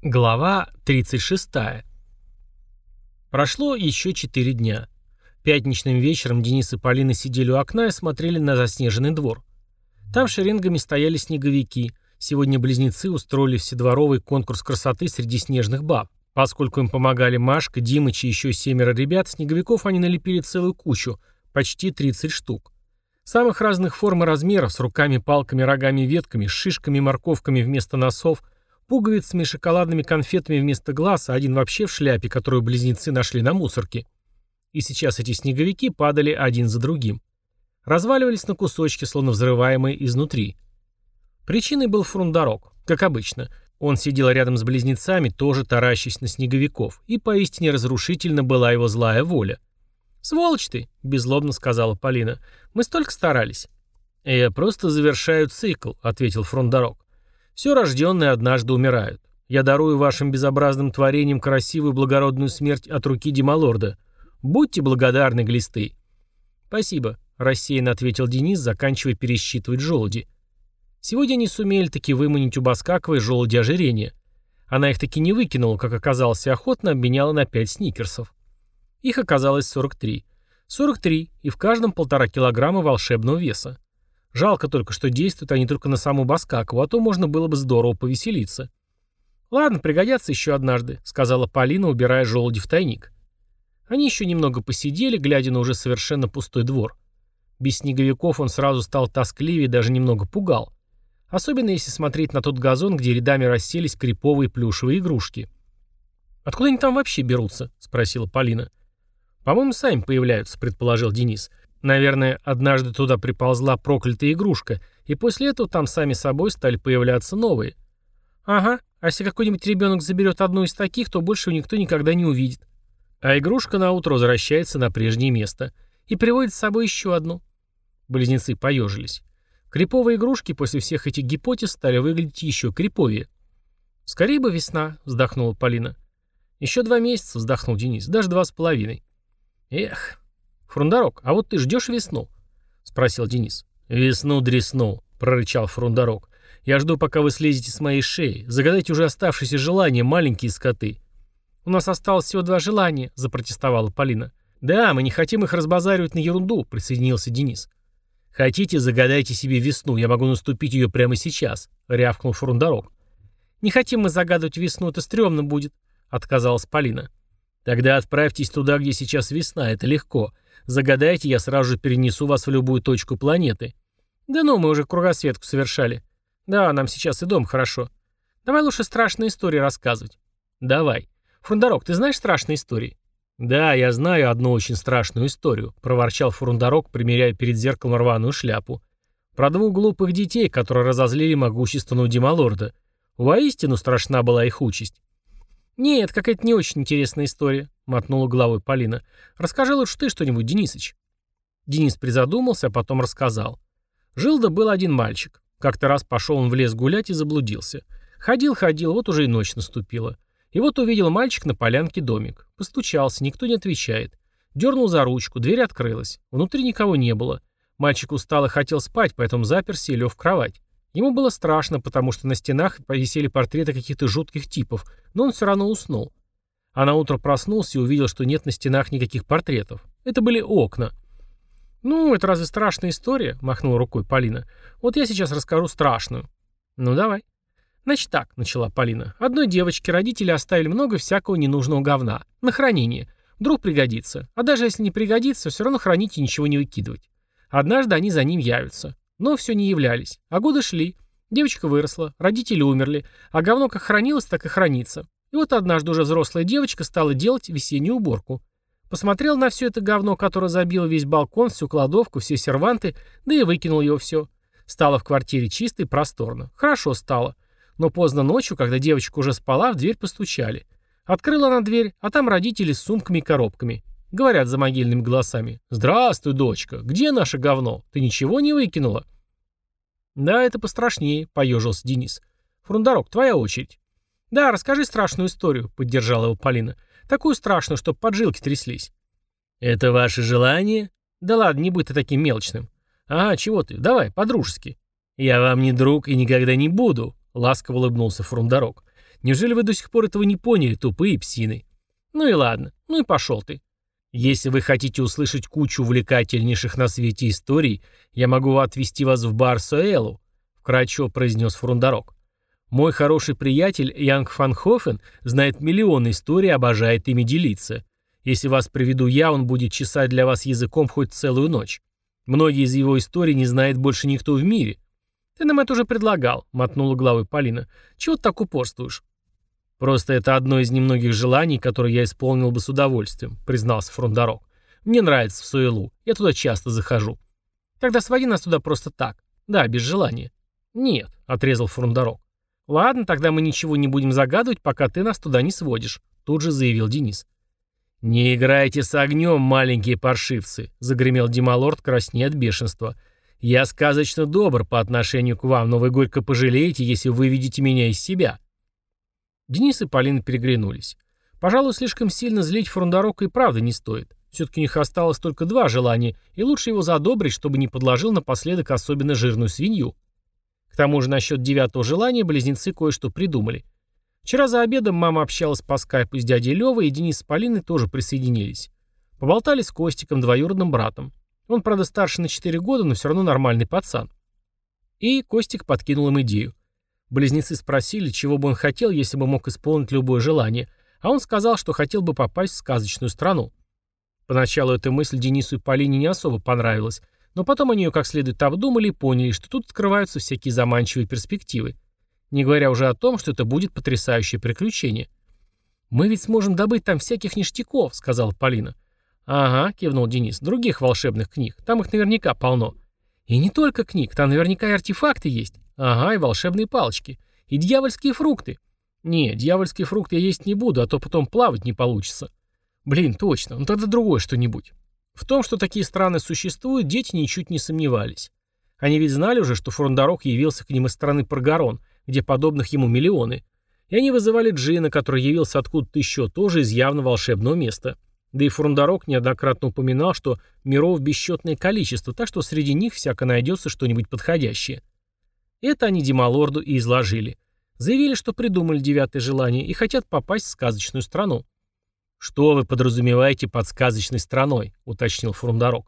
Глава 36. Прошло еще 4 дня. Пятничным вечером Денис и Полина сидели у окна и смотрели на заснеженный двор. Там шеренгами стояли снеговики. Сегодня близнецы устроили вседворовый конкурс красоты среди снежных баб. Поскольку им помогали Машка, Димыч и еще 7 ребят, снеговиков они налепили целую кучу, почти 30 штук. Самых разных форм и размеров, с руками, палками, рогами, ветками, с шишками и морковками вместо носов, пуговицами и шоколадными конфетами вместо глаз, а один вообще в шляпе, которую близнецы нашли на мусорке. И сейчас эти снеговики падали один за другим. Разваливались на кусочки, словно взрываемые изнутри. Причиной был Фрундарок, как обычно. Он сидел рядом с близнецами, тоже таращась на снеговиков, и поистине разрушительно была его злая воля. «Сволочь ты!» — беззлобно сказала Полина. «Мы столько старались». «Я просто завершаю цикл», — ответил Фрундарок. «Все рожденные однажды умирают. Я дарую вашим безобразным творениям красивую благородную смерть от руки Демалорда. Будьте благодарны, глисты». «Спасибо», — рассеянно ответил Денис, заканчивая пересчитывать желуди. Сегодня они сумели таки выманить у Баскаковой желуди ожирения. Она их таки не выкинула, как оказалось, и охотно обменяла на 5 сникерсов. Их оказалось 43. 43, и в каждом 1,5 килограмма волшебного веса. Жалко только, что действуют они только на саму Баскакову, а то можно было бы здорово повеселиться. «Ладно, пригодятся еще однажды», — сказала Полина, убирая желуди в тайник. Они еще немного посидели, глядя на уже совершенно пустой двор. Без снеговиков он сразу стал тоскливее и даже немного пугал. Особенно если смотреть на тот газон, где рядами расселись криповые плюшевые игрушки. «Откуда они там вообще берутся?» — спросила Полина. «По-моему, сами появляются», — предположил Денис. «Наверное, однажды туда приползла проклятая игрушка, и после этого там сами собой стали появляться новые». «Ага, а если какой-нибудь ребенок заберет одну из таких, то больше его никто никогда не увидит». А игрушка наутро возвращается на прежнее место и приводит с собой еще одну. Близнецы поежились. Криповые игрушки после всех этих гипотез стали выглядеть еще криповее. «Скорее бы весна», — вздохнула Полина. «Еще 2 месяца», — вздохнул Денис, — «даже 2,5». «Эх, Фрундарок, а вот ты ждешь весну?» — спросил Денис. «Весну-дресну», — прорычал Фрундарок. «Я жду, пока вы слезете с моей шеи. Загадайте уже оставшиеся желания, маленькие скоты». «У нас осталось всего 2 желания», — запротестовала Полина. «Да, мы не хотим их разбазаривать на ерунду», — присоединился Денис. «Хотите, загадайте себе весну, я могу наступить ее прямо сейчас», — рявкнул Фрундарок. «Не хотим мы загадывать весну, это стрёмно будет», — отказалась Полина. «Тогда отправьтесь туда, где сейчас весна, это легко. Загадайте, я сразу же перенесу вас в любую точку планеты». «Да ну, мы уже кругосветку совершали». «Да, нам сейчас и дом хорошо. Давай лучше страшные истории рассказывать». «Давай. Фрундарок, ты знаешь страшные истории?» «Да, я знаю одну очень страшную историю», — проворчал Фрундарок, примеряя перед зеркалом рваную шляпу. «Про 2 глупых детей, которые разозлили могущественного Демалорда. Воистину страшна была их участь». «Нет, какая-то не очень интересная история», — мотнула головой Полина. «Расскажи лучше ты что-нибудь, Денисыч». Денис призадумался, а потом рассказал. Жил-да был один мальчик. Как-то раз пошел он в лес гулять и заблудился. Ходил, вот уже и ночь наступила. И вот увидел мальчик на полянке домик. Постучался, никто не отвечает. Дернул за ручку, дверь открылась. Внутри никого не было. Мальчик устал и хотел спать, поэтому заперся и лег в кровать. Ему было страшно, потому что на стенах повисели портреты каких-то жутких типов, но он все равно уснул. А наутро проснулся и увидел, что нет на стенах никаких портретов. Это были окна. «Ну, это разве страшная история?» — махнула рукой Полина. «Вот я сейчас расскажу страшную». «Ну, давай». «Значит так», — начала Полина. «Одной девочке родители оставили много всякого ненужного говна. На хранение. Вдруг пригодится. А даже если не пригодится, все равно хранить и ничего не выкидывать. Однажды они за ним явятся. Но все не являлись. А годы шли. Девочка выросла, родители умерли, а говно как хранилось, так и хранится. И вот однажды уже взрослая девочка стала делать весеннюю уборку. Посмотрел на все это говно, которое забило весь балкон, всю кладовку, все серванты, да и выкинул его все. Стало в квартире чисто и просторно. Хорошо стало. Но поздно ночью, когда девочка уже спала, в дверь постучали. Открыла она дверь, а там родители с сумками и коробками. Говорят за могильными голосами: «Здравствуй, дочка, где наше говно? Ты ничего не выкинула?» «Да, это пострашнее», — поежился Денис. «Фрундарок, твоя очередь». «Да, расскажи страшную историю», — поддержала его Полина. «Такую страшную, чтоб поджилки тряслись». «Это ваше желание?» «Да ладно, не будь ты таким мелочным». «Ага, чего ты? Давай, по-дружески». «Я вам не друг и никогда не буду», — ласково улыбнулся Фрундарок. Неужели вы до сих пор этого не поняли, тупые псины? Ну и ладно, ну и пошел ты. Если вы хотите услышать кучу увлекательнейших на свете историй, я могу отвезти вас в бар Соэлу, вкратчиво произнес Фрундарок. Мой хороший приятель Янг Фанхофен знает миллионы историй и обожает ими делиться. Если вас приведу я, он будет чесать для вас языком хоть целую ночь. Многие из его историй не знает больше никто в мире. Ты нам это уже предлагал, мотнула головой Полина. Чего ты так упорствуешь? Просто это одно из немногих желаний, которые я исполнил бы с удовольствием, признался Фрундарок. Мне нравится в Соэлу, я туда часто захожу. Тогда своди нас туда просто так. Да, без желания. Нет, отрезал Фрундарок. Ладно, тогда мы ничего не будем загадывать, пока ты нас туда не сводишь, тут же заявил Денис. «Не играйте с огнем, маленькие паршивцы», — загремел Дималорд, краснея от бешенства. «Я сказочно добр по отношению к вам, но вы горько пожалеете, если выведете меня из себя». Денис и Полина переглянулись. Пожалуй, слишком сильно злить Фрундарока и правда не стоит. Все-таки у них осталось только два желания, и лучше его задобрить, чтобы не подложил напоследок особенно жирную свинью. К тому же насчет девятого желания близнецы кое-что придумали. Вчера за обедом мама общалась по скайпу с дядей Левой, и Денис с Полиной тоже присоединились. Поболтали с Костиком, двоюродным братом. Он, правда, старше на 4 года, но все равно нормальный пацан. И Костик подкинул им идею. Близнецы спросили, чего бы он хотел, если бы мог исполнить любое желание, а он сказал, что хотел бы попасть в сказочную страну. Поначалу эта мысль Денису и Полине не особо понравилась, но потом они ее как следует обдумали и поняли, что тут открываются всякие заманчивые перспективы. Не говоря уже о том, что это будет потрясающее приключение. «Мы ведь сможем добыть там всяких ништяков», — сказала Полина. «Ага», — кивнул Денис, — «других волшебных книг. Там их наверняка полно». «И не только книг, там наверняка и артефакты есть». «Ага, и волшебные палочки. И дьявольские фрукты». «Не, дьявольские фрукты я есть не буду, а то потом плавать не получится». «Блин, точно, ну тогда другое что-нибудь». В том, что такие страны существуют, дети ничуть не сомневались. Они ведь знали уже, что Фрундарок явился к ним из страны Паргарон, где подобных ему миллионы. И они вызывали Джина, который явился откуда-то еще, тоже из явно волшебного места. Да и Фрундарок неоднократно упоминал, что миров бесчетное количество, так что среди них всяко найдется что-нибудь подходящее. Это они Дималорду и изложили. Заявили, что придумали девятое желание и хотят попасть в сказочную страну. «Что вы подразумеваете под сказочной страной?» — уточнил Фрундарок.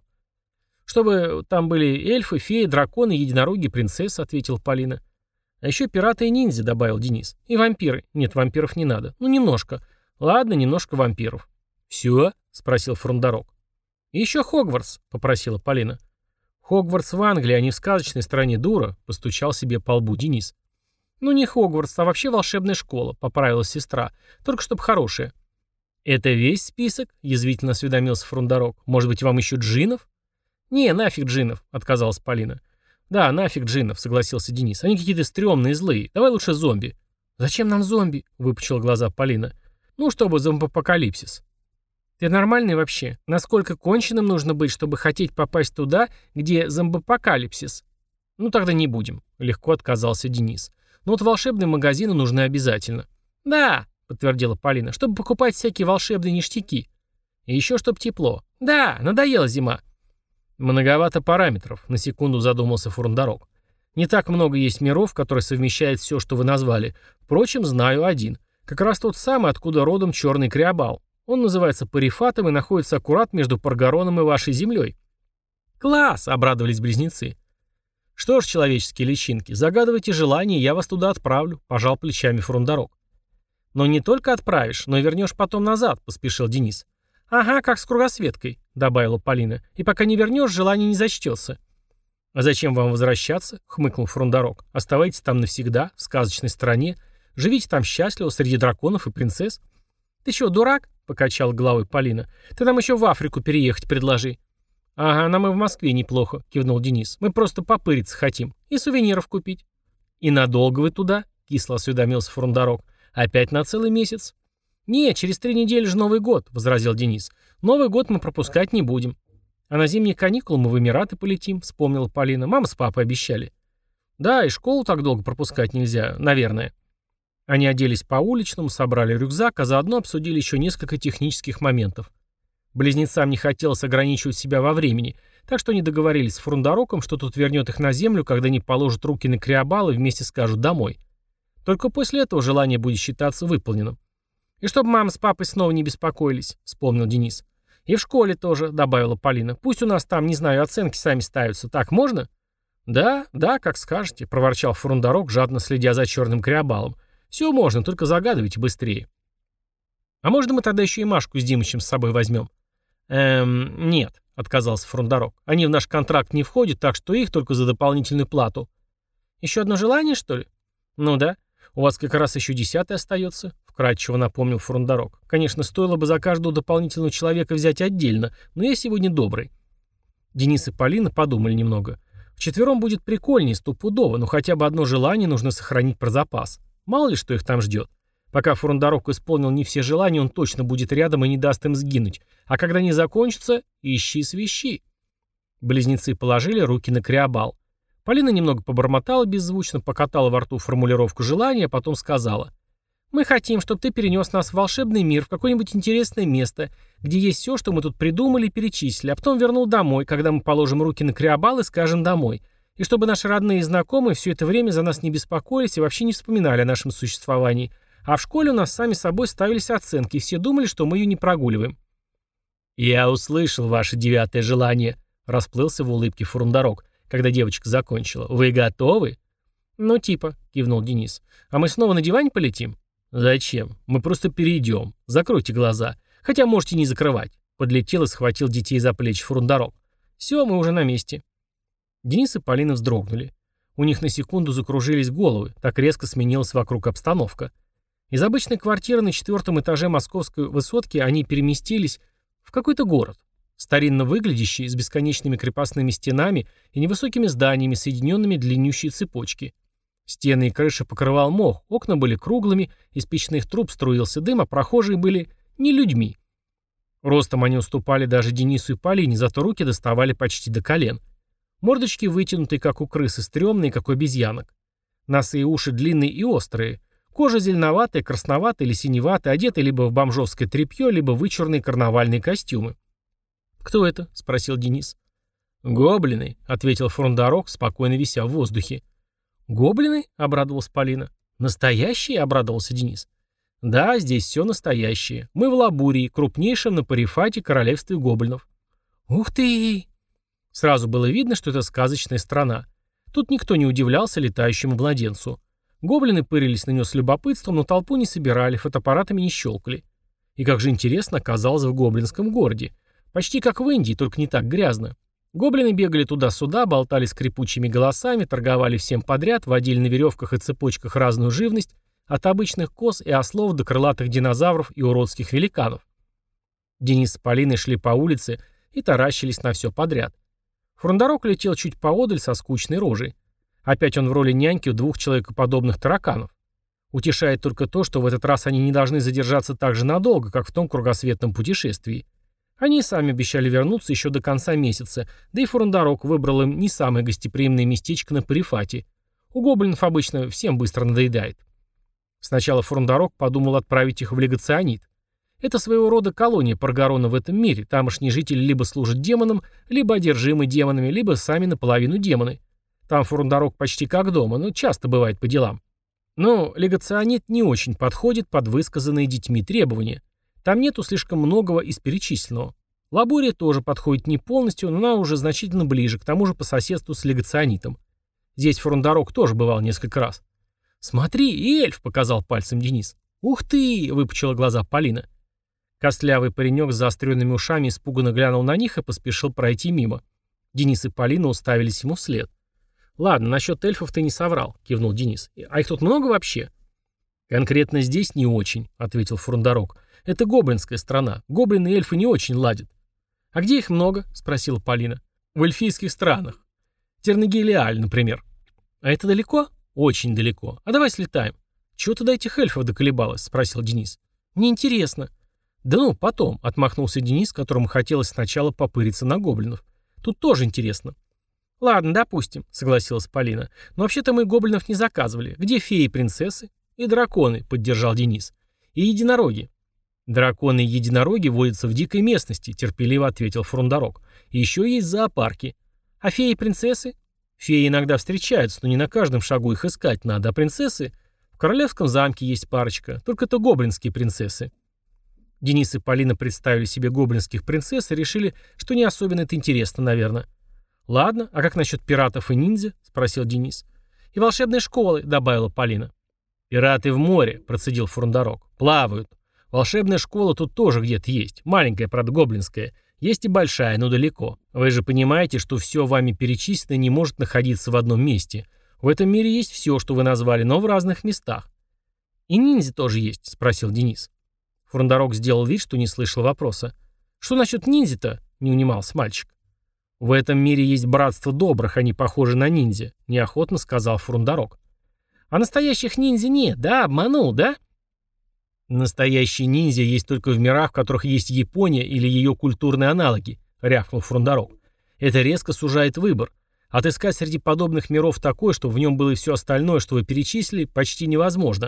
«Чтобы там были эльфы, феи, драконы, единороги, принцессы», — ответила Полина. «А еще пираты и ниндзя», — добавил Денис. «И вампиры. Нет, вампиров не надо. Ну, немножко. Ладно, немножко вампиров». «Все?» — спросил Фрундарок. «И еще Хогвартс», — попросила Полина. «Хогвартс в Англии, а не в сказочной стране, дура», — постучал себе по лбу Денис. «Ну, не Хогвартс, а вообще волшебная школа», — поправилась сестра. «Только чтоб хорошая». «Это весь список?» — язвительно осведомился Фрундарок. «Может быть, вам еще джинов?» «Не, нафиг джинов», — отказалась Полина. «Да, нафиг джинов», — согласился Денис. «Они какие-то стрёмные, злые. Давай лучше зомби». «Зачем нам зомби?» — выпучила глаза Полина. «Ну, чтобы зомбопокалипсис». «Ты нормальный вообще? Насколько конченым нужно быть, чтобы хотеть попасть туда, где зомбопокалипсис?» «Ну, тогда не будем», — легко отказался Денис. «Но вот волшебные магазины нужны обязательно». «Да», — подтвердила Полина, — «чтобы покупать всякие волшебные ништяки. И еще чтоб тепло. Да, надоела зима». «Многовато параметров», — на секунду задумался Фрундарок. «Не так много есть миров, которые совмещают все, что вы назвали. Впрочем, знаю один. Как раз тот самый, откуда родом черный криобал. Он называется Парифатом и находится аккурат между Паргароном и вашей землей». «Класс!» — обрадовались близнецы. «Что ж, человеческие личинки, загадывайте желание, я вас туда отправлю», — пожал плечами Фрундарок. «Но не только отправишь, но и вернешь потом назад», — поспешил Денис. «Ага, как с кругосветкой», — добавила Полина. «И пока не вернешь, желание не зачтется». «А зачем вам возвращаться?» — хмыкнул Фрундарок. «Оставайтесь там навсегда, в сказочной стране. Живите там счастливо, среди драконов и принцесс». «Ты чё, дурак?» — покачала головой Полина. «Ты нам еще в Африку переехать предложи». «Ага, нам и в Москве неплохо», — кивнул Денис. «Мы просто попыриться хотим. И сувениров купить». «И надолго вы туда?» — кисло осведомился Фрундарок. «Опять на целый месяц?» «Не, через 3 недели же Новый год», — возразил Денис. «Новый год мы пропускать не будем». «А на зимние каникулы мы в Эмираты полетим», — вспомнила Полина. «Мама с папой обещали». «Да, и школу так долго пропускать нельзя, наверное». Они оделись по-уличному, собрали рюкзак, а заодно обсудили еще несколько технических моментов. Близнецам не хотелось ограничивать себя во времени, так что они договорились с Фрундароком, что тут вернет их на землю, когда они положат руки на криобал и вместе скажут «домой». Только после этого желание будет считаться выполненным. «И чтобы мама с папой снова не беспокоились», — вспомнил Денис. «И в школе тоже», — добавила Полина. «Пусть у нас там, не знаю, оценки сами ставятся. Так можно?» «Да, да, как скажете», — проворчал Фурундарок, жадно следя за черным криобалом. «Все можно, только загадывайте быстрее». «А можно мы тогда еще и Машку с Димычем с собой возьмем?» Нет», — отказался Фурундарок. «Они в наш контракт не входят, так что их только за дополнительную плату». «Еще одно желание, что ли?» «Ну да. У вас как раз еще 10-й остается», — вкратчиво напомнил Фурундарок. «Конечно, стоило бы за каждого дополнительного человека взять отдельно, но я сегодня добрый». Денис и Полина подумали немного. Вчетвером будет прикольнее, стопудово, но хотя бы одно желание нужно сохранить про запас. Мало ли, что их там ждет. Пока Фурундарок исполнил не все желания, он точно будет рядом и не даст им сгинуть. А когда они закончатся, ищи свищи. Близнецы положили руки на криобал. Полина немного побормотала беззвучно, покатала во рту формулировку желания, а потом сказала: «Мы хотим, чтобы ты перенес нас в волшебный мир, в какое-нибудь интересное место, где есть все, что мы тут придумали и перечислили, а потом вернул домой, когда мы положим руки на криобал и скажем «домой». И чтобы наши родные и знакомые все это время за нас не беспокоились и вообще не вспоминали о нашем существовании. А в школе у нас сами собой ставились оценки, и все думали, что мы ее не прогуливаем». «Я услышал ваше 9-е желание», — расплылся в улыбке Фурундарок, когда девочка закончила. «Вы готовы?» «Ну типа», — кивнул Денис. «А мы снова на диване полетим?» «Зачем? Мы просто перейдем. Закройте глаза. Хотя можете не закрывать». Подлетел и схватил детей за плечи Фурундарок. «Все, мы уже на месте». Денис и Полина вздрогнули. У них на секунду закружились головы, так резко сменилась вокруг обстановка. Из обычной квартиры на 4-м этаже московской высотки они переместились в какой-то город. Старинно выглядящий, с бесконечными крепостными стенами и невысокими зданиями, соединенными длиннющей цепочки. Стены и крыша покрывал мох, окна были круглыми, из печных труб струился дым, а прохожие были не людьми. Ростом они уступали даже Денису и Полине, зато руки доставали почти до колен. Мордочки вытянутые, как у крысы, стрёмные, как у обезьянок. Носы и уши длинные и острые. Кожа зеленоватая, красноватая или синеватая, одеты либо в бомжовское тряпье, либо в вычурные карнавальные костюмы. «Кто это?» — спросил Денис. «Гоблины», — ответил Фурундарок, спокойно вися в воздухе. «Гоблины?» — обрадовалась Полина. «Настоящие?» — обрадовался Денис. «Да, здесь все настоящее. Мы в Лабурии, крупнейшем на Парифате королевстве гоблинов». «Ух ты!» Сразу было видно, что это сказочная страна. Тут никто не удивлялся летающему младенцу. Гоблины пырились на него с любопытством, но толпу не собирали, фотоаппаратами не щелкали. И как же интересно оказалось в гоблинском городе. Почти как в Индии, только не так грязно. Гоблины бегали туда-сюда, болтали скрипучими голосами, торговали всем подряд, водили на веревках и цепочках разную живность, от обычных коз и ослов до крылатых динозавров и уродских великанов. Денис с Полиной шли по улице и таращились на все подряд. Фурундарок летел чуть поодаль со скучной рожей. Опять он в роли няньки у 2 человекоподобных тараканов. Утешает только то, что в этот раз они не должны задержаться так же надолго, как в том кругосветном путешествии. Они сами обещали вернуться еще до конца месяца, да и Фурундарок выбрал им не самое гостеприимное местечко на Парифате. У гоблинов обычно всем быстро надоедает. Сначала Фурундарок подумал отправить их в Легационид. Это своего рода колония Паргарона в этом мире. Тамошние жители либо служат демонам, либо одержимы демонами, либо сами наполовину демоны. Там Фурундарок почти как дома, но часто бывает по делам. Но Легационид не очень подходит под высказанные детьми требования. Там нету слишком многого из перечисленного. Лабурия тоже подходит не полностью, но она уже значительно ближе, к тому же по соседству с Легационитом. Здесь Фурундарок тоже бывал несколько раз. «Смотри, эльф!» — показал пальцем Денис. «Ух ты!» — выпучила глаза Полина. Костлявый паренек с заостренными ушами испуганно глянул на них и поспешил пройти мимо. Денис и Полина уставились ему вслед. «Ладно, насчет эльфов ты не соврал», — кивнул Денис. «А их тут много вообще?» «Конкретно здесь не очень», — ответил Фурундарок. «Это гоблинская страна. Гоблины и эльфы не очень ладят». «А где их много?» — спросила Полина. «В эльфийских странах. Тернагилиаль, например». «А это далеко?» «Очень далеко. А давай слетаем». «Чего ты до этих эльфов доколебалась?» — спросил Денис. «Мне интересно». «Да ну, потом», — отмахнулся Денис, которому хотелось сначала попыриться на гоблинов. «Тут тоже интересно». «Ладно, допустим», — согласилась Полина. «Но вообще-то мы гоблинов не заказывали. Где феи и принцессы?» «И драконы», — поддержал Денис. «И единороги». «Драконы и единороги водятся в дикой местности», — терпеливо ответил Фурундарок. «И еще есть зоопарки». «А феи и принцессы?» «Феи иногда встречаются, но не на каждом шагу их искать надо, а принцессы...» В королевском замке есть парочка, только это гоблинские принцессы. Денис и Полина представили себе гоблинских принцесс и решили, что не особенно это интересно, наверное. «Ладно, а как насчет пиратов и ниндзя?» — спросил Денис. «И волшебной школы», — добавила Полина. «Пираты в море», — процедил Фурундорок. «Плавают. Волшебная школа тут тоже где-то есть. Маленькая, правда, гоблинская. Есть и большая, но далеко. Вы же понимаете, что все вами перечисленное не может находиться в одном месте. В этом мире есть все, что вы назвали, но в разных местах». «И ниндзя тоже есть?» — спросил Денис. Фурундорок сделал вид, что не слышал вопроса. «Что насчет ниндзя-то?» — не унимался мальчик. «В этом мире есть братство добрых, они похожи на ниндзя», — неохотно сказал Фурундорок. «А настоящих ниндзя нет, да? Обманул, да?» «Настоящие ниндзя есть только в мирах, в которых есть Япония или ее культурные аналоги», — рявкнул Фурундорок. «Это резко сужает выбор. Отыскать среди подобных миров такое, чтобы в нем было и все остальное, что вы перечислили, почти невозможно».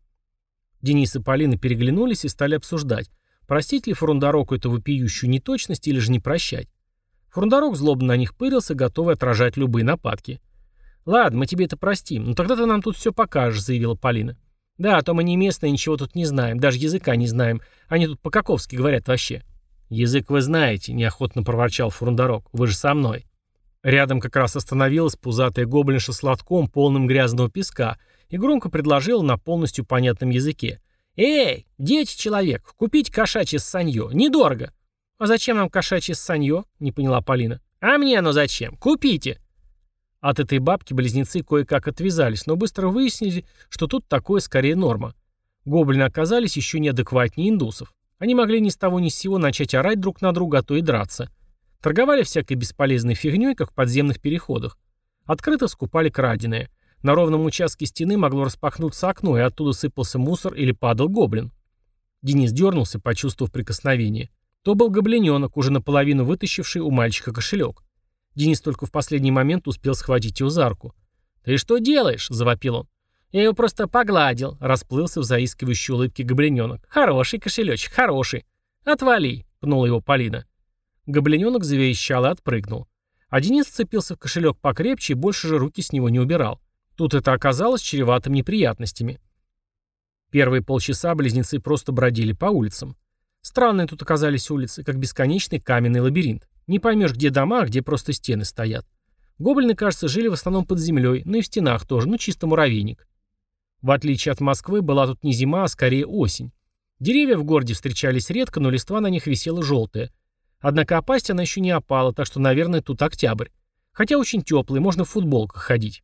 Денис и Полина переглянулись и стали обсуждать, простить ли Фурундороку эту вопиющую неточность или же не прощать. Фурундорок злобно на них пырился, готовый отражать любые нападки. «Ладно, мы тебе это простим, но тогда ты нам тут все покажешь», — заявила Полина. «Да, а то мы не местные, ничего тут не знаем, даже языка не знаем. Они тут по-каковски говорят вообще». «Язык вы знаете», — неохотно проворчал Фурундорок. «Вы же со мной». Рядом как раз остановилась пузатая гоблинша с лотком, полным грязного песка, и громко предложила на полностью понятном языке. «Эй, дети-человек, купите кошачье ссанье, недорого». «А зачем нам кошачье ссанье?» — не поняла Полина. «А мне оно зачем? Купите». От этой бабки близнецы кое-как отвязались, но быстро выяснили, что тут такое скорее норма. Гоблины оказались еще неадекватнее индусов. Они могли ни с того ни с сего начать орать друг на друга, а то и драться. Торговали всякой бесполезной фигней, как в подземных переходах. Открыто скупали краденое. На ровном участке стены могло распахнуться окно, и оттуда сыпался мусор или падал гоблин. Денис дернулся, почувствовав прикосновение. То был гоблиненок, уже наполовину вытащивший у мальчика кошелек. Денис только в последний момент успел схватить его за руку. «Ты что делаешь?» – завопил он. «Я его просто погладил», – расплылся в заискивающей улыбке гоблиненок. «Хороший кошелечек, хороший». «Отвали», – пнула его Полина. Гоблиненок заверещал и отпрыгнул. А Денис вцепился в кошелек покрепче и больше же руки с него не убирал. Тут это оказалось чреватым неприятностями. Первые полчаса близнецы просто бродили по улицам. Странные тут оказались улицы, как бесконечный каменный лабиринт. Не поймешь, где дома, а где просто стены стоят. Гоблины, кажется, жили в основном под землей, но и в стенах тоже, ну чисто муравейник. В отличие от Москвы, была тут не зима, а скорее осень. Деревья в городе встречались редко, но листва на них висела желтая. Однако опасть она еще не опала, так что, наверное, тут октябрь. Хотя очень теплый, можно в футболках ходить.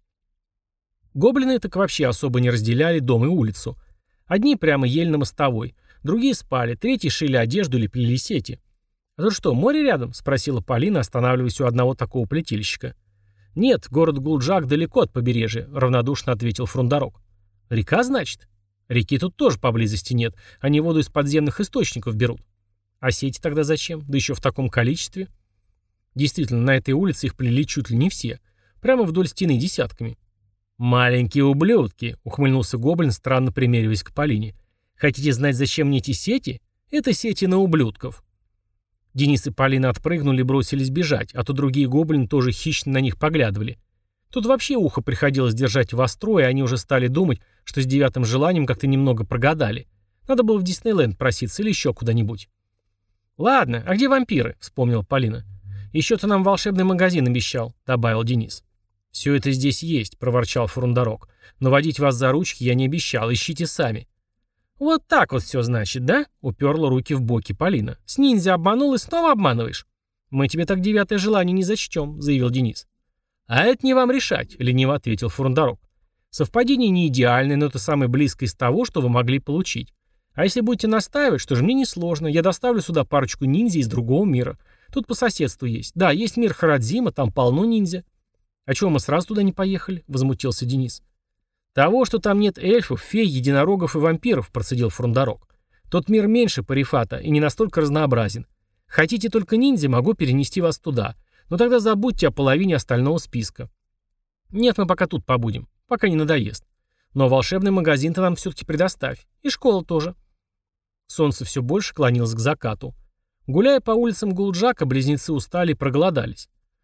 Гоблины так вообще особо не разделяли дом и улицу. Одни прямо ели на мостовой, другие спали, третьи шили одежду или плели сети. «А тут что, море рядом?» — спросила Полина, останавливаясь у одного такого плетильщика. «Нет, город Гулджак далеко от побережья», — равнодушно ответил Фрундорок. «Река, значит?» «Реки тут тоже поблизости нет, они воду из подземных источников берут». «А сети тогда зачем? Да еще в таком количестве?» Действительно, на этой улице их плели чуть ли не все. Прямо вдоль стены десятками. «Маленькие ублюдки», — ухмыльнулся гоблин, странно примериваясь к Полине. «Хотите знать, зачем мне эти сети? Это сети на ублюдков». Денис и Полина отпрыгнули и бросились бежать, а то другие гоблины тоже хищно на них поглядывали. Тут вообще ухо приходилось держать востро, и они уже стали думать, что с девятым желанием как-то немного прогадали. Надо было в Диснейленд проситься или еще куда-нибудь. «Ладно, а где вампиры?» — вспомнила Полина. «Еще ты нам волшебный магазин обещал», — добавил Денис. «Все это здесь есть», — проворчал Фурундорок. «Но водить вас за ручки я не обещал, ищите сами». «Вот так вот все значит, да?» — уперла руки в боки Полина. «С ниндзя обманул и снова обманываешь». «Мы тебе так девятое желание не зачтем», — заявил Денис. «А это не вам решать», — лениво ответил Фурундорок. «Совпадение не идеальное, но это самое близкое из того, что вы могли получить. А если будете настаивать, что же мне несложно, я доставлю сюда парочку ниндзя из другого мира. Тут по соседству есть. Да, есть мир Харадзима, там полно ниндзя». «А чего мы сразу туда не поехали?» — возмутился Денис. «Того, что там нет эльфов, фей, единорогов и вампиров», — процедил Фрундорок. «Тот мир меньше Парифата и не настолько разнообразен. Хотите только ниндзя, могу перенести вас туда. Но тогда забудьте о половине остального списка. Нет, мы пока тут побудем, пока не надоест. Но волшебный магазин ты нам все-таки предоставь. И школа тоже». Солнце все больше клонилось к закату. Гуляя по улицам Гулджака, близнецы устали и проголодались.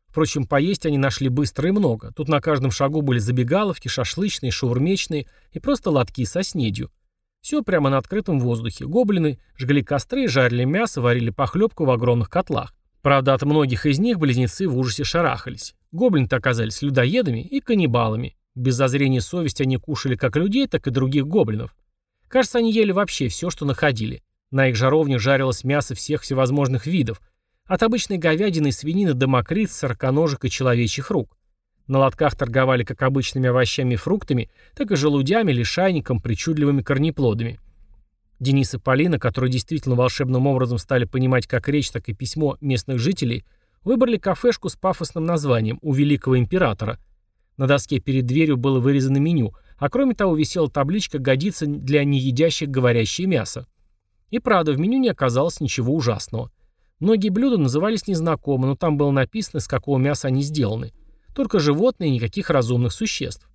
Впрочем, поесть они нашли быстро и много. Тут на каждом шагу были забегаловки, шашлычные, шаурмечные и просто лотки со снедью. Все прямо на открытом воздухе. Гоблины жгли костры, жарили мясо, варили похлебку в огромных котлах. Правда, от многих из них близнецы в ужасе шарахались. Гоблины-то оказались людоедами и каннибалами. Без зазрения совести они кушали как людей, так и других гоблинов. Кажется, они ели вообще все, что находили. На их жаровнях жарилось мясо всех всевозможных видов. От обычной говядины и свинины до мокриц, сороконожек и человечьих рук. На лотках торговали как обычными овощами и фруктами, так и желудями, лишайником, причудливыми корнеплодами. Денис и Полина, которые действительно волшебным образом стали понимать как речь, так и письмо местных жителей, выбрали кафешку с пафосным названием «У Великого Императора». На доске перед дверью было вырезано меню, а кроме того висела табличка «Годится для неедящих говорящее мясо». И правда, в меню не оказалось ничего ужасного. Многие блюда назывались незнакомо, но там было написано, из какого мяса они сделаны. Только животные и никаких разумных существ.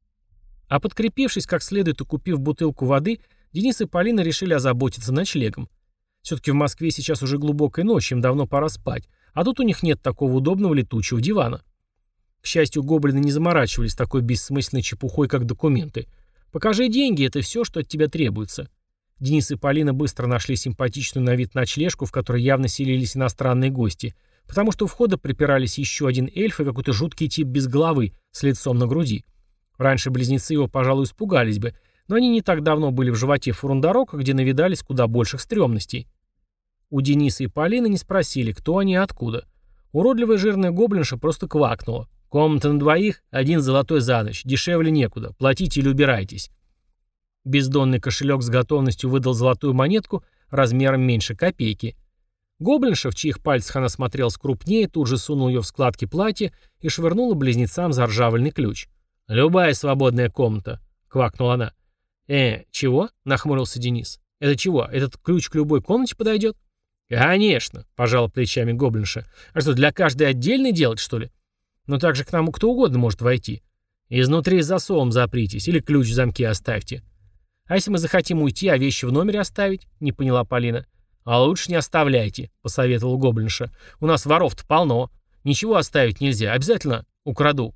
А подкрепившись как следует и купив бутылку воды, Денис и Полина решили озаботиться ночлегом. Все-таки в Москве сейчас уже глубокая ночь, им давно пора спать, а тут у них нет такого удобного летучего дивана. К счастью, гоблины не заморачивались такой бессмысленной чепухой, как документы. Покажи деньги, это все, что от тебя требуется. Денис и Полина быстро нашли симпатичную на вид ночлежку, в которой явно селились иностранные гости, потому что у входа припирались еще один эльф и какой-то жуткий тип без головы, с лицом на груди. Раньше близнецы его, пожалуй, испугались бы, но они не так давно были в животе Фурундарока, где навидались куда больших стрёмностей. У Дениса и Полины не спросили, кто они и откуда. Уродливая жирная гоблинша просто квакнула. «Комната на двоих, 1 золотой за ночь, дешевле некуда, платите или убирайтесь». Бездонный кошелек с готовностью выдал золотую монетку размером меньше копейки. Гоблинша, в чьих пальцах она смотрелась крупнее, тут же сунул ее в складки платья и швырнула близнецам заржавленный ключ. «Любая свободная комната», — квакнула она. Чего?» — нахмурился Денис. «Это чего, этот ключ к любой комнате подойдет?» «Конечно», — пожала плечами гоблинша. «А что, для каждой отдельно делать, что ли? Ну так же к нам кто угодно может войти. Изнутри с засовом запритесь или ключ в замке оставьте». «А если мы захотим уйти, а вещи в номере оставить?» — не поняла Полина. «А лучше не оставляйте», — посоветовал гоблинша. «У нас воров-то полно. Ничего оставить нельзя. Обязательно украду».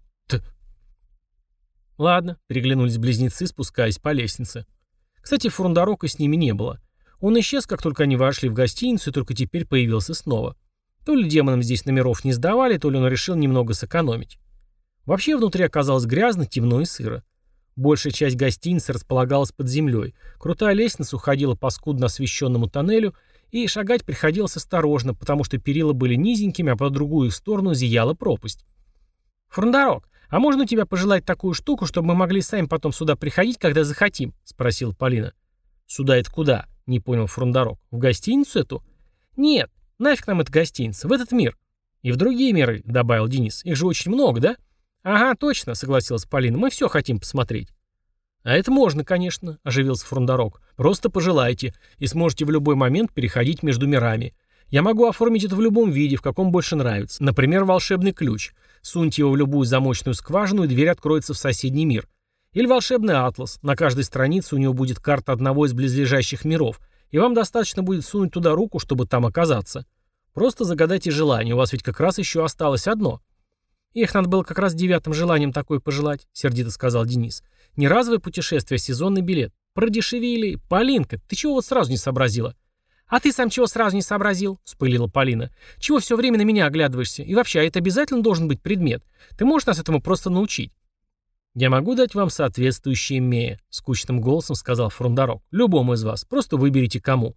«Ладно», — переглянулись близнецы, спускаясь по лестнице. Кстати, Фурундарока с ними не было. Он исчез, как только они вошли в гостиницу, и только теперь появился снова. То ли демонам здесь номеров не сдавали, то ли он решил немного сэкономить. Вообще внутри оказалось грязно, темно и сыро. Большая часть гостиницы располагалась под землей. Крутая лестница уходила по скудно освещенному тоннелю, и шагать приходилось осторожно, потому что перила были низенькими, а по другую их сторону зияла пропасть. «Фурундарок, а можно у тебя пожелать такую штуку, чтобы мы могли сами потом сюда приходить, когда захотим?» — спросила Полина. «Сюда это куда?» — не понял Фурундарок. «В гостиницу эту?» «Нет, нафиг нам эта гостиница, в этот мир». «И в другие миры», — добавил Денис. «Их же очень много, да?» «Ага, точно», — согласилась Полина. «Мы все хотим посмотреть». «А это можно, конечно», — оживился Фурундарок. «Просто пожелайте, и сможете в любой момент переходить между мирами. Я могу оформить это в любом виде, в каком больше нравится. Например, волшебный ключ. Суньте его в любую замочную скважину, и дверь откроется в соседний мир. Или волшебный атлас. На каждой странице у него будет карта одного из близлежащих миров, и вам достаточно будет сунуть туда руку, чтобы там оказаться. Просто загадайте желание, у вас ведь как раз еще осталось одно». «Их надо было как раз 9-м желанием такое пожелать», — сердито сказал Денис. «Не разовое путешествие, а сезонный билет. Продешевили. Полинка, ты чего вот сразу не сообразила?» «А ты сам чего сразу не сообразил?» — вспылила Полина. «Чего все время на меня оглядываешься? И вообще, а это обязательно должен быть предмет? Ты можешь нас этому просто научить?» «Я могу дать вам соответствующее имея», — скучным голосом сказал Фурундарок. «Любому из вас. Просто выберите кому».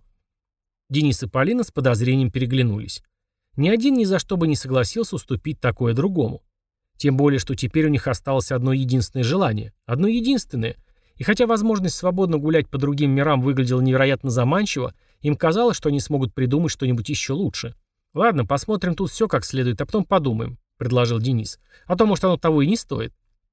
Денис и Полина с подозрением переглянулись. Ни один ни за что бы не согласился уступить такое другому. Тем более, что теперь у них осталось одно единственное желание. Одно единственное. И хотя возможность свободно гулять по другим мирам выглядела невероятно заманчиво, им казалось, что они смогут придумать что-нибудь еще лучше. «Ладно, посмотрим тут все как следует, а потом подумаем», — предложил Денис. «А то, может, оно того и не стоит».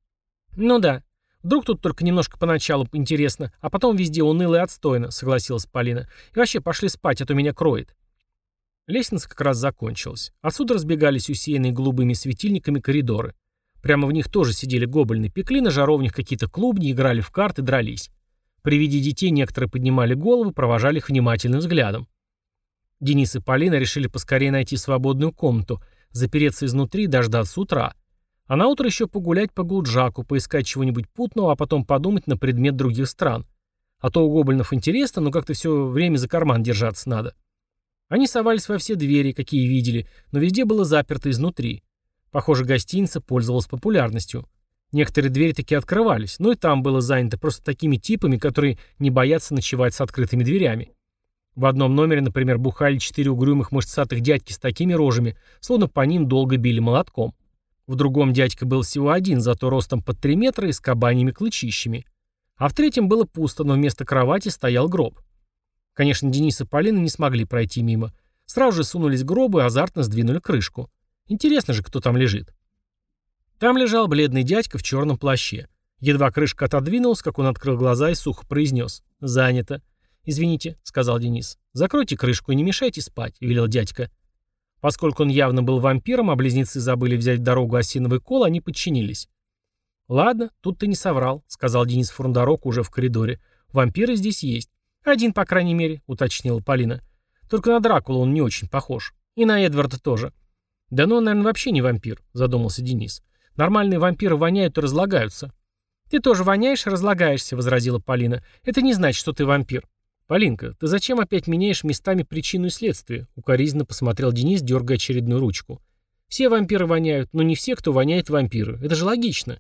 «Ну да. Вдруг тут только немножко поначалу интересно, а потом везде уныло и отстойно», — согласилась Полина. «И вообще, пошли спать, а то меня кроет». Лестница как раз закончилась. Отсюда разбегались усеянные голубыми светильниками коридоры. Прямо в них тоже сидели гоблины, пекли на жаровнях какие-то клубни, играли в карты, дрались. При виде детей некоторые поднимали головы, провожали их внимательным взглядом. Денис и Полина решили поскорее найти свободную комнату, запереться изнутри и дождаться утра. А на утро еще погулять по Гулджаку, поискать чего-нибудь путного, а потом подумать на предмет других стран. А то у гоблинов интересно, но как-то все время за карман держаться надо. Они совались во все двери, какие видели, но везде было заперто изнутри. Похоже, гостиница пользовалась популярностью. Некоторые двери таки открывались, но и там было занято просто такими типами, которые не боятся ночевать с открытыми дверями. В одном номере, например, бухали 4 угрюмых мышцатых дядьки с такими рожами, словно по ним долго били молотком. В другом дядька был всего один, зато ростом под 3 метра и с кабаньими клычищами. А в третьем было пусто, но вместо кровати стоял гроб. Конечно, Денис и Полина не смогли пройти мимо. Сразу же сунулись к гробу и азартно сдвинули крышку. Интересно же, кто там лежит. Там лежал бледный дядька в черном плаще. Едва крышка отодвинулась, как он открыл глаза и сухо произнес: «Занято». «Извините», — сказал Денис. «Закройте крышку и не мешайте спать», — велел дядька. Поскольку он явно был вампиром, а близнецы забыли взять в дорогу осиновый кол, они подчинились. «Ладно, тут ты не соврал», — сказал Денис Фурундароку уже в коридоре. «Вампиры здесь есть. Один, по крайней мере», — уточнила Полина. «Только на Дракулу он не очень похож. И на Эдварда тоже». «Да ну он, наверное, вообще не вампир», — задумался Денис. «Нормальные вампиры воняют и разлагаются». «Ты тоже воняешь и разлагаешься», — возразила Полина. «Это не значит, что ты вампир». «Полинка, ты зачем опять меняешь местами причину и следствие?» — укоризненно посмотрел Денис, дергая очередную ручку. «Все вампиры воняют, но не все, кто воняет вампиры. Это же логично».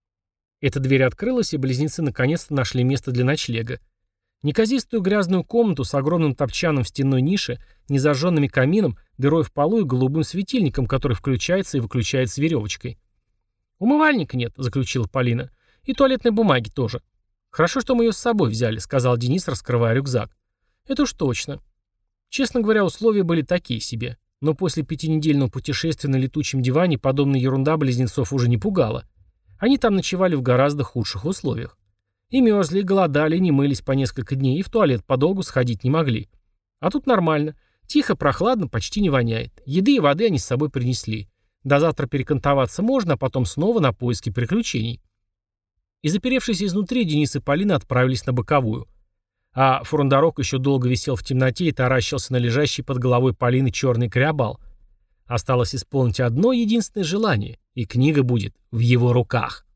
Эта дверь открылась, и близнецы наконец-то нашли место для ночлега. Неказистую грязную комнату с огромным топчаном в стенной нише, незажженными камином, дырой в полу и голубым светильником, который включается и выключается веревочкой. «Умывальника нет», — заключила Полина. «И туалетной бумаги тоже». «Хорошо, что мы ее с собой взяли», — сказал Денис, раскрывая рюкзак. «Это уж точно». Честно говоря, условия были такие себе. Но после 5-недельного путешествия на летучем диване подобная ерунда близнецов уже не пугала. Они там ночевали в гораздо худших условиях. И мерзли, и голодали, и не мылись по несколько дней, и в туалет подолгу сходить не могли. А тут нормально. Тихо, прохладно, почти не воняет. Еды и воды они с собой принесли. До завтра перекантоваться можно, а потом снова на поиски приключений. И заперевшись изнутри, Денис и Полина отправились на боковую. А Фурундарок еще долго висел в темноте и таращился на лежащий под головой Полины черный криобал. Осталось исполнить одно единственное желание, и книга будет в его руках.